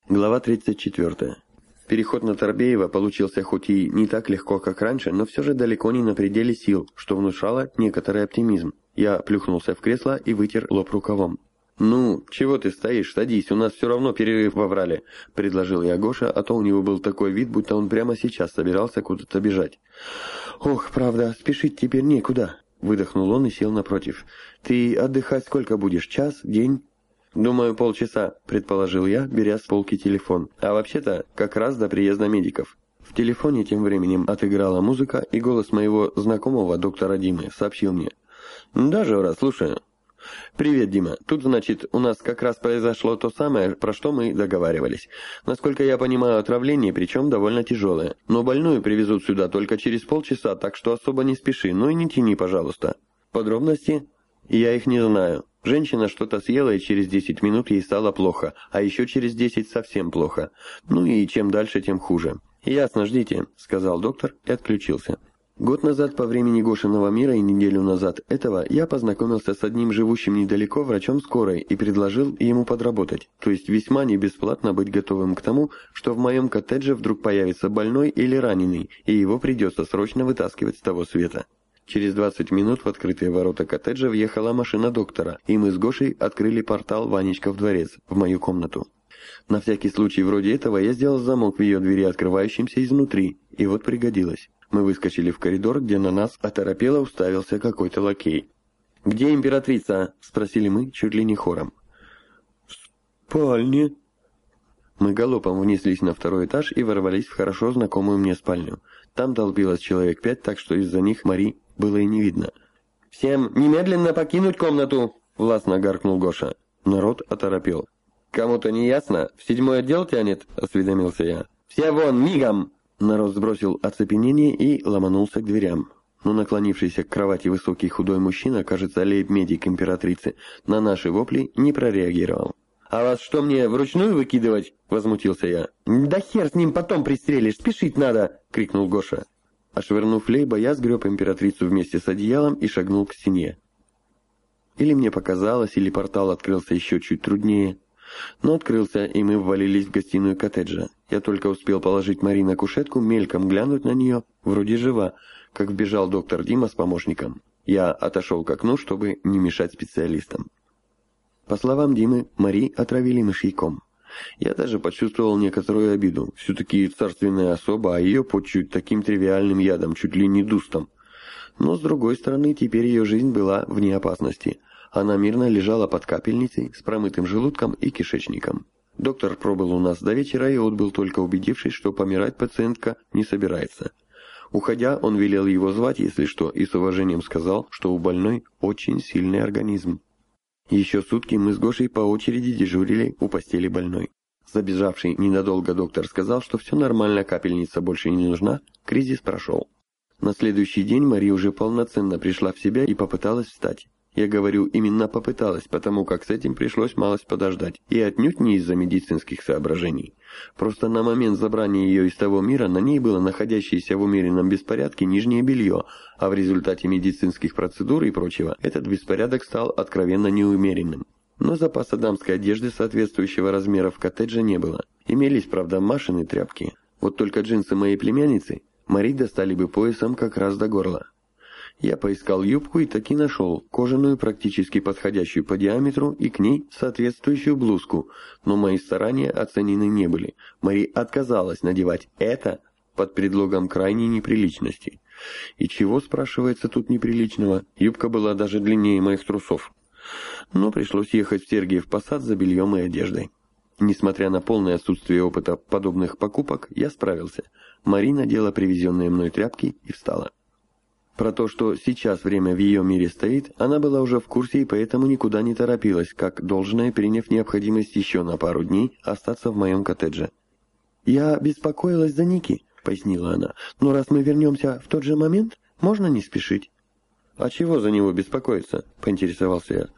Глава 34. Переход на Торбеева получился хоть и не так легко, как раньше, но все же далеко не на пределе сил, что внушало некоторый оптимизм. Я плюхнулся в кресло и вытер лоб рукавом. «Ну, чего ты стоишь? Садись, у нас все равно перерыв в Аврале», — предложил я Гоше, а то у него был такой вид, будто он прямо сейчас собирался куда-то бежать. «Ох, правда, спешить теперь некуда», — выдохнул он и сел напротив. «Ты отдыхать сколько будешь? Час? День?» «Думаю, полчаса», — предположил я, беря с полки телефон. «А вообще-то, как раз до приезда медиков». В телефоне тем временем отыграла музыка, и голос моего знакомого доктора Димы сообщил мне. «Да, Жора, слушаю». «Привет, Дима. Тут, значит, у нас как раз произошло то самое, про что мы договаривались. Насколько я понимаю, отравление, причем довольно тяжелое. Но больную привезут сюда только через полчаса, так что особо не спеши, ну и не тяни, пожалуйста». «Подробности?» «Я их не знаю. Женщина что-то съела, и через 10 минут ей стало плохо, а еще через 10 совсем плохо. Ну и чем дальше, тем хуже». «Ясно, ждите», — сказал доктор и отключился. Год назад по времени Гошиного мира и неделю назад этого я познакомился с одним живущим недалеко врачом скорой и предложил ему подработать, то есть весьма не бесплатно быть готовым к тому, что в моем коттедже вдруг появится больной или раненый, и его придется срочно вытаскивать с того света. Через 20 минут в открытые ворота коттеджа въехала машина доктора, и мы с Гошей открыли портал Ванечков дворец в мою комнату. На всякий случай вроде этого я сделал замок в ее двери, открывающимся изнутри, и вот пригодилось. Мы выскочили в коридор, где на нас оторопело уставился какой-то лакей. «Где императрица?» — спросили мы чуть ли не хором. «В спальне». Мы галопом внеслись на второй этаж и ворвались в хорошо знакомую мне спальню. Там толпилось человек 5, так что из-за них Мари было и не видно. «Всем немедленно покинуть комнату!» — властно гаркнул Гоша. Народ оторопел. «Кому-то не ясно? В 7-й отдел тянет?» — осведомился я. «Все вон, мигом!» Народ сбросил оцепенение и ломанулся к дверям. Но наклонившийся к кровати высокий худой мужчина, кажется, лейб-медик императрицы, на наши вопли не прореагировал. «А вас что, мне вручную выкидывать?» — возмутился я. «Да хер с ним потом пристрелишь, спешить надо!» — крикнул Гоша. Ошвырнув лейба, я сгреб императрицу вместе с одеялом и шагнул к стене. Или мне показалось, или портал открылся еще чуть труднее. Но открылся, и мы ввалились в гостиную коттеджа. Я только успел положить Мари на кушетку, мельком глянуть на нее, вроде жива, как вбежал доктор Дима с помощником. Я отошел к окну, чтобы не мешать специалистам. По словам Димы, Мари отравили мышьяком. Я даже почувствовал некоторую обиду. Все-таки царственная особа, а ее почуют таким тривиальным ядом, чуть ли не дустом. Но, с другой стороны, теперь ее жизнь была вне опасности. Она мирно лежала под капельницей с промытым желудком и кишечником. Доктор пробыл у нас до вечера и отбыл, только убедившись, что помирать пациентка не собирается. Уходя, он велел его звать, если что, и с уважением сказал, что у больной очень сильный организм. Еще сутки мы с Гошей по очереди дежурили у постели больной. Забежавший ненадолго доктор сказал, что все нормально, капельница больше не нужна, кризис прошел. На следующий день Мария уже полноценно пришла в себя и попыталась встать. Я говорю, именно попыталась, потому как с этим пришлось малость подождать, и отнюдь не из-за медицинских соображений. Просто на момент забрания ее из того мира на ней было находящееся в умеренном беспорядке нижнее белье, а в результате медицинских процедур и прочего этот беспорядок стал откровенно неумеренным. Но запаса дамской одежды соответствующего размера в коттедже не было. Имелись, правда, Машины тряпки. Вот только джинсы моей племянницы Мари достали бы поясом как раз до горла. Я поискал юбку и таки нашел кожаную, практически подходящую по диаметру, и к ней соответствующую блузку, но мои старания оценены не были. Мари отказалась надевать это под предлогом крайней неприличности. И чего, спрашивается, тут неприличного? Юбка была даже длиннее моих трусов. Но пришлось ехать в Сергиев Посад за бельем и одеждой. Несмотря на полное отсутствие опыта подобных покупок, я справился. Мари надела привезенные мной тряпки и встала. Про то, что сейчас время в ее мире стоит, она была уже в курсе и поэтому никуда не торопилась, как должное, приняв необходимость еще на пару дней остаться в моем коттедже. «Я беспокоилась за Ники», — пояснила она, — «но раз мы вернемся в тот же момент, можно не спешить». «А чего за него беспокоиться?» — поинтересовался я.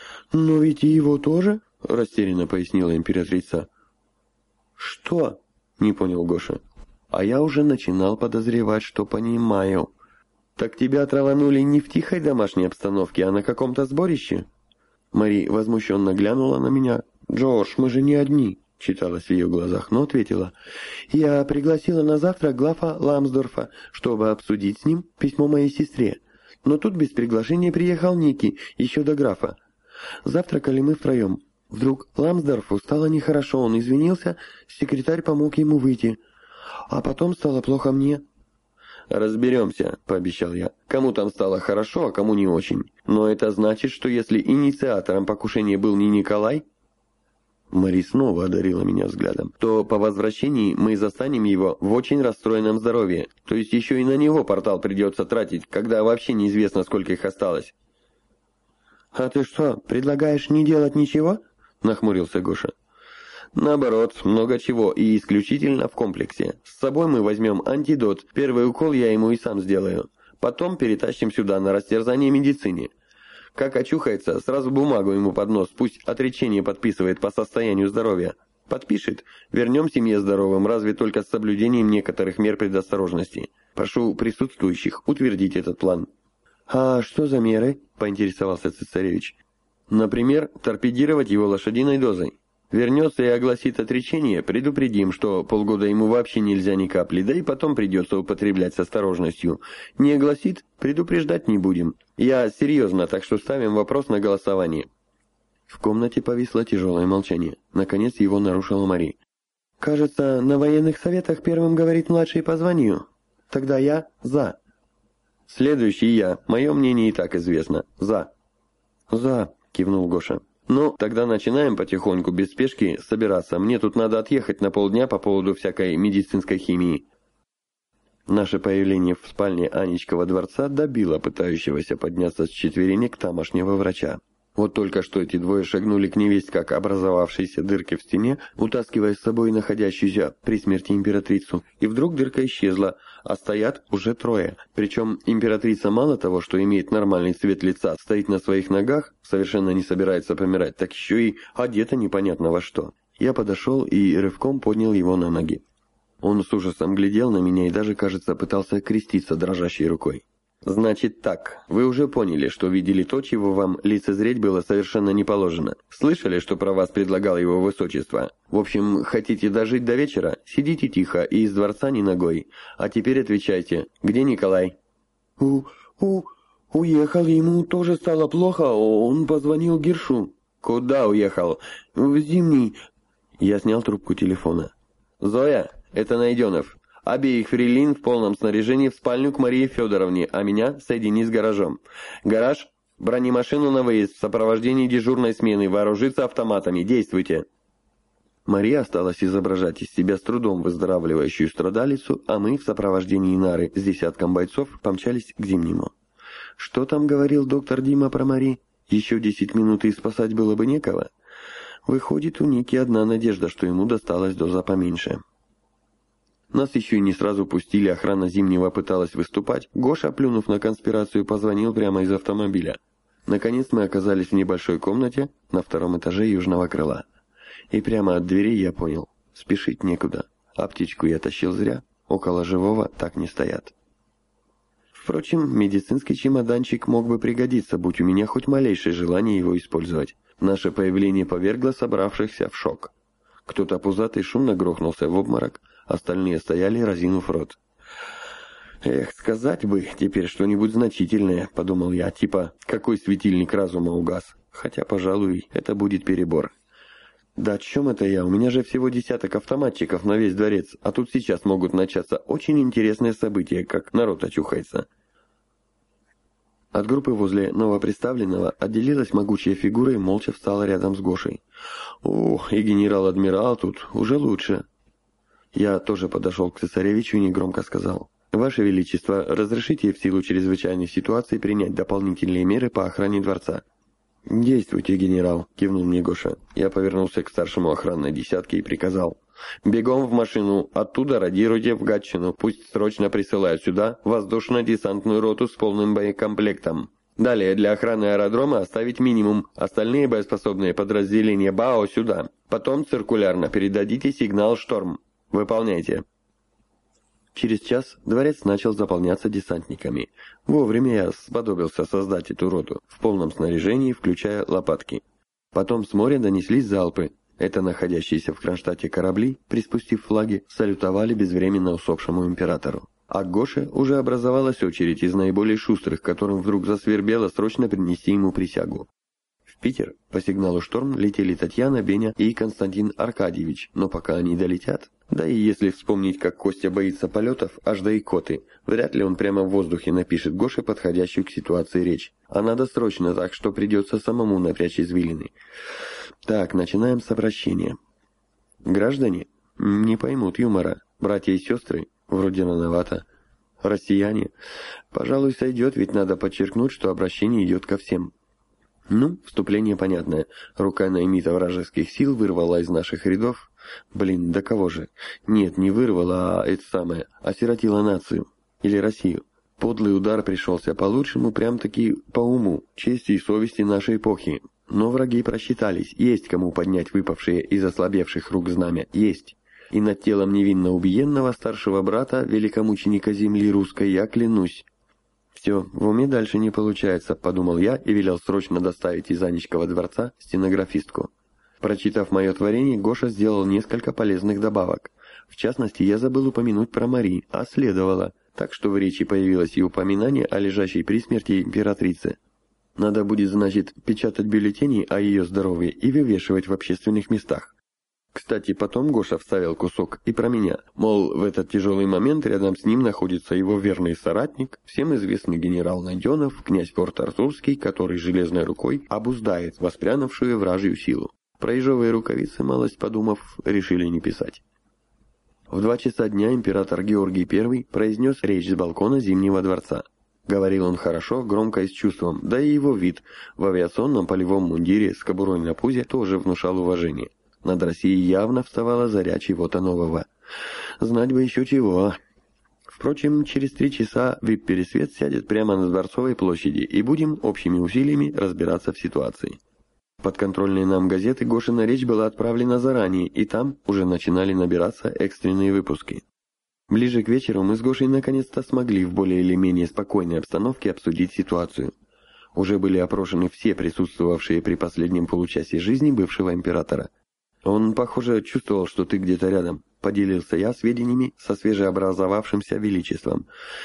«Но ведь и его тоже», — растерянно пояснила императрица. «Что?» — не понял Гоша. «А я уже начинал подозревать, что понимаю». «Так тебя траванули не в тихой домашней обстановке, а на каком-то сборище?» Мари возмущенно глянула на меня. «Джордж, мы же не одни». читалось в ее глазах, но ответила: «Я пригласила на завтрак графа Ламсдорфа, чтобы обсудить с ним письмо моей сестре. Но тут без приглашения приехал Ники, еще до графа. Завтракали мы втроем. Вдруг Ламсдорфу стало нехорошо, он извинился, секретарь помог ему выйти. А потом стало плохо мне». «Разберемся», — пообещал я. «Кому там стало хорошо, а кому не очень. Но это значит, что если инициатором покушения был не Николай...» Мари снова одарила меня взглядом. «То по возвращении мы застанем его в очень расстроенном здоровье. То есть еще и на него портал придется тратить, когда вообще неизвестно, сколько их осталось». «А ты что, предлагаешь не делать ничего?» — нахмурился Гоша. «Наоборот, много чего, и исключительно в комплексе. С собой мы возьмем антидот, первый укол я ему и сам сделаю. Потом перетащим сюда на растерзание медицине. Как очухается, сразу бумагу ему под нос, пусть отречение подписывает по состоянию здоровья. Подпишет, вернем семье здоровым, разве только с соблюдением некоторых мер предосторожности. Прошу присутствующих утвердить этот план». «А что за меры?» — поинтересовался цесаревич. «Например, торпедировать его лошадиной дозой. Вернется и огласит отречение, предупредим, что полгода ему вообще нельзя ни капли, да и потом придется употреблять с осторожностью. Не огласит, предупреждать не будем. Я серьезно, так что ставим вопрос на голосование». В комнате повисло тяжелое молчание. Наконец его нарушила Мари. «Кажется, на военных советах первым говорит младший по званию. Тогда я за». «Следующий я. Мое мнение и так известно. За». «За», — кивнул Гоша. «Ну, тогда начинаем потихоньку, без спешки, собираться. Мне тут надо отъехать на полдня по поводу всякой медицинской химии». Наше появление в спальне Анечкова дворца добило пытающегося подняться с четверенек тамошнего врача. Вот только что эти двое шагнули к невесть как образовавшейся дырке в стене, утаскивая с собой находящуюся при смерти императрицу, и вдруг дырка исчезла, а стоят уже трое. Причем императрица мало того, что имеет нормальный цвет лица, стоит на своих ногах, совершенно не собирается помирать, так еще и одета непонятно во что. Я подошел и рывком поднял его на ноги. Он с ужасом глядел на меня и даже, кажется, пытался креститься дрожащей рукой. «Значит так, вы уже поняли, что видели то, чего вам лицезреть было совершенно не положено. Слышали, что про вас предлагал его высочество? В общем, хотите дожить до вечера? Сидите тихо и из дворца ни ногой. А теперь отвечайте, где Николай?» Уехал, ему тоже стало плохо, он позвонил Гершу». «Куда уехал?» «В Зимний». Я снял трубку телефона. «Зоя, это Найденов. Обеих фрейлин в полном снаряжении в спальню к Марии Федоровне, а меня соедини с гаражом. Гараж, бронемашину на выезд в сопровождении дежурной смены, вооружиться автоматами. Действуйте». Мария осталась изображать из себя с трудом выздоравливающую страдалицу, а мы в сопровождении Нары с десятком бойцов помчались к Зимнему. Что там говорил доктор Дима про Мари? Еще 10 минут и спасать было бы некого. Выходит, у Ники одна надежда, что ему досталась доза поменьше. Нас еще и не сразу пустили, охрана Зимнего пыталась выступать. Гоша, плюнув на конспирацию, позвонил прямо из автомобиля. Наконец мы оказались в небольшой комнате на втором этаже южного крыла. И прямо от двери я понял, спешить некуда. Аптечку я тащил зря, около живого так не стоят. Впрочем, медицинский чемоданчик мог бы пригодиться, будь у меня хоть малейшее желание его использовать. Наше появление повергло собравшихся в шок. Кто-то пузатый шумно грохнулся в обморок, остальные стояли, разинув рот. «Эх, сказать бы теперь что-нибудь значительное», — подумал я, типа «какой светильник разума угас?» Хотя, пожалуй, это будет перебор. Да о чем это я? У меня же всего десяток автоматчиков на весь дворец, а тут сейчас могут начаться очень интересные события, как народ очухается. От группы возле новоприставленного отделилась могучая фигура и молча встала рядом с Гошей. «Ох, и генерал-адмирал тут уже лучше». Я тоже подошел к цесаревичу и негромко сказал: «Ваше Величество, разрешите в силу чрезвычайной ситуации принять дополнительные меры по охране дворца?» «Действуйте, генерал», — кивнул мне Гоша. Я повернулся к старшему охранной десятке и приказал: «Бегом в машину, оттуда радируйте в Гатчину, пусть срочно присылают сюда воздушно-десантную роту с полным боекомплектом. Далее для охраны аэродрома оставить минимум, остальные боеспособные подразделения БАО сюда. Потом циркулярно передадите сигнал «Шторм». Выполняйте». Через час дворец начал заполняться десантниками. Вовремя я сподобился создать эту роту, в полном снаряжении, включая лопатки. Потом с моря донеслись залпы. Это находящиеся в Кронштадте корабли, приспустив флаги, салютовали безвременно усопшему императору. А к Гоше уже образовалась очередь из наиболее шустрых, которым вдруг засвербело срочно принести ему присягу. В Питер по сигналу «Шторм» летели Татьяна, Беня и Константин Аркадьевич, но пока они долетят... Да и если вспомнить, как Костя боится полетов, аж до икоты, вряд ли он прямо в воздухе напишет Гоше подходящую к ситуации речь. А надо срочно, так что придется самому напрячь извилины. Так, начинаем с обращения. Граждане не поймут юмора. Братья и сестры вроде рановато. Россияне, пожалуй, сойдет, ведь надо подчеркнуть, что обращение идет ко всем. Ну, вступление понятное. Рука наймита вражеских сил вырвала из наших рядов. Блин, да кого же? Нет, не вырвала, а это самое, осиротила нацию. Или Россию. Подлый удар пришелся по лучшему, прям-таки по уму, чести и совести нашей эпохи. Но враги просчитались, есть кому поднять выпавшие из ослабевших рук знамя, есть. И над телом невинно убиенного старшего брата, великомученика земли русской, я клянусь. Все, в уме дальше не получается, подумал я и велел срочно доставить из Анечкова дворца стенографистку. Прочитав мое творение, Гоша сделал несколько полезных добавок. В частности, я забыл упомянуть про Мари, а следовало, так что в речи появилось и упоминание о лежащей при смерти императрице. Надо будет, значит, печатать бюллетени о ее здоровье и вывешивать в общественных местах. Кстати, потом Гоша вставил кусок и про меня, мол, в этот тяжелый момент рядом с ним находится его верный соратник, всем известный генерал Найденов, князь Порт-Артурский, который железной рукой обуздает воспрянувшую вражью силу. Про ежовые рукавицы, малость подумав, решили не писать. В 2 часа дня император Георгий I произнес речь с балкона Зимнего дворца. Говорил он хорошо, громко и с чувством, да и его вид в авиационном полевом мундире с кобурой на пузе тоже внушал уважение. Над Россией явно вставала заря чего-то нового. Знать бы еще чего. Впрочем, через 3 часа вип-пересвет сядет прямо на Дворцовой площади, и будем общими усилиями разбираться в ситуации. Подконтрольные нам газеты Гошина речь была отправлена заранее, и там уже начинали набираться экстренные выпуски. Ближе к вечеру мы с Гошей наконец-то смогли в более или менее спокойной обстановке обсудить ситуацию. Уже были опрошены все присутствовавшие при последнем получасе жизни бывшего императора. Он, похоже, чувствовал, что ты где-то рядом. Поделился я сведениями со свежеобразовавшимся величеством.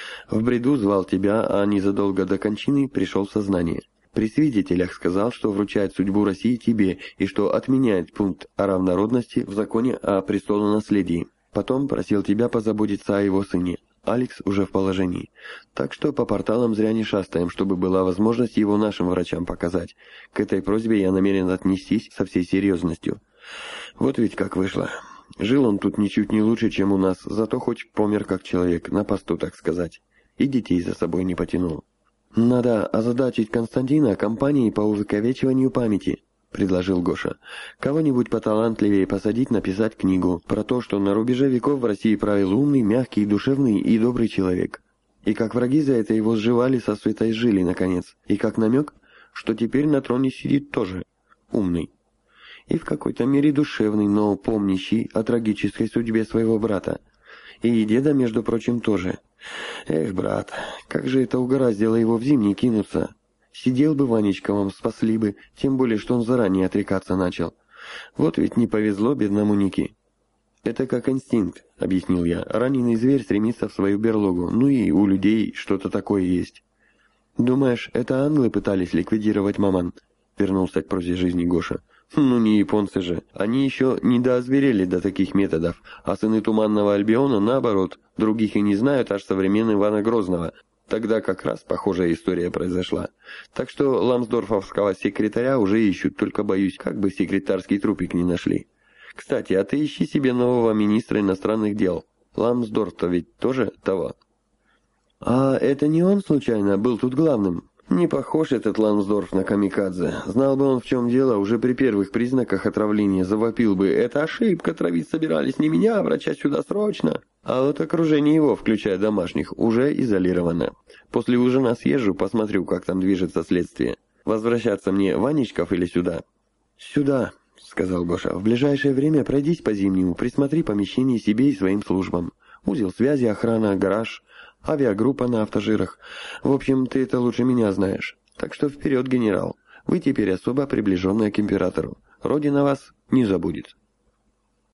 В бреду звал тебя, а незадолго до кончины пришел в сознание. При свидетелях сказал, что вручает судьбу России тебе и что отменяет пункт о равнородности в законе о престолонаследии. Потом просил тебя позаботиться о его сыне. Алекс уже в положении. Так что по порталам зря не шастаем, чтобы была возможность его нашим врачам показать. К этой просьбе я намерен отнестись со всей серьезностью. Вот ведь как вышло. Жил он тут ничуть не лучше, чем у нас, зато хоть помер как человек, на посту, так сказать. И детей за собой не потянул. «Надо озадачить Константина кампанией по увековечиванию памяти», — предложил Гоша. «Кого-нибудь поталантливее посадить написать книгу про то, что на рубеже веков в России правил умный, мягкий, душевный и добрый человек. И как враги за это его сживали со света и жили, наконец. И как намек, что теперь на троне сидит тоже умный. И в какой-то мере душевный, но помнящий о трагической судьбе своего брата. И деда, между прочим, тоже. Эх, брат, как же это угораздило его в зимний кинуться. Сидел бы Ванечковым, спасли бы, тем более, что он заранее отрекаться начал. Вот ведь не повезло бедному Нике». «Это как инстинкт», — объяснил я. «Раненый зверь стремится в свою берлогу, ну и у людей что-то такое есть». «Думаешь, это англы пытались ликвидировать Маман?» — вернулся к прозе жизни Гоша. «Ну не японцы же. Они еще не доозверели до таких методов, а сыны Туманного Альбиона, наоборот, других и не знают, аж современный Ивана Грозного. Тогда как раз похожая история произошла. Так что ламсдорфовского секретаря уже ищут, только боюсь, как бы секретарский трупик не нашли. Кстати, а ты ищи себе нового министра иностранных дел. Ламсдорф-то ведь тоже того». «А это не он, случайно, был тут главным?» «Не похож этот Ламсдорф на камикадзе. Знал бы он, в чем дело, уже при первых признаках отравления завопил бы: «Это ошибка, травить собирались не меня, а врача сюда срочно!» А вот окружение его, включая домашних, уже изолировано. После ужина съезжу, посмотрю, как там движется следствие. Возвращаться мне Ванечков или сюда?» «Сюда», — сказал Гоша. «В ближайшее время пройдись по Зимнему, присмотри помещение себе и своим службам. Узел связи, охрана, гараж, авиагруппа на автожирах. В общем, ты это лучше меня знаешь. Так что вперед, генерал. Вы теперь особо приближенная к императору. Родина вас не забудет.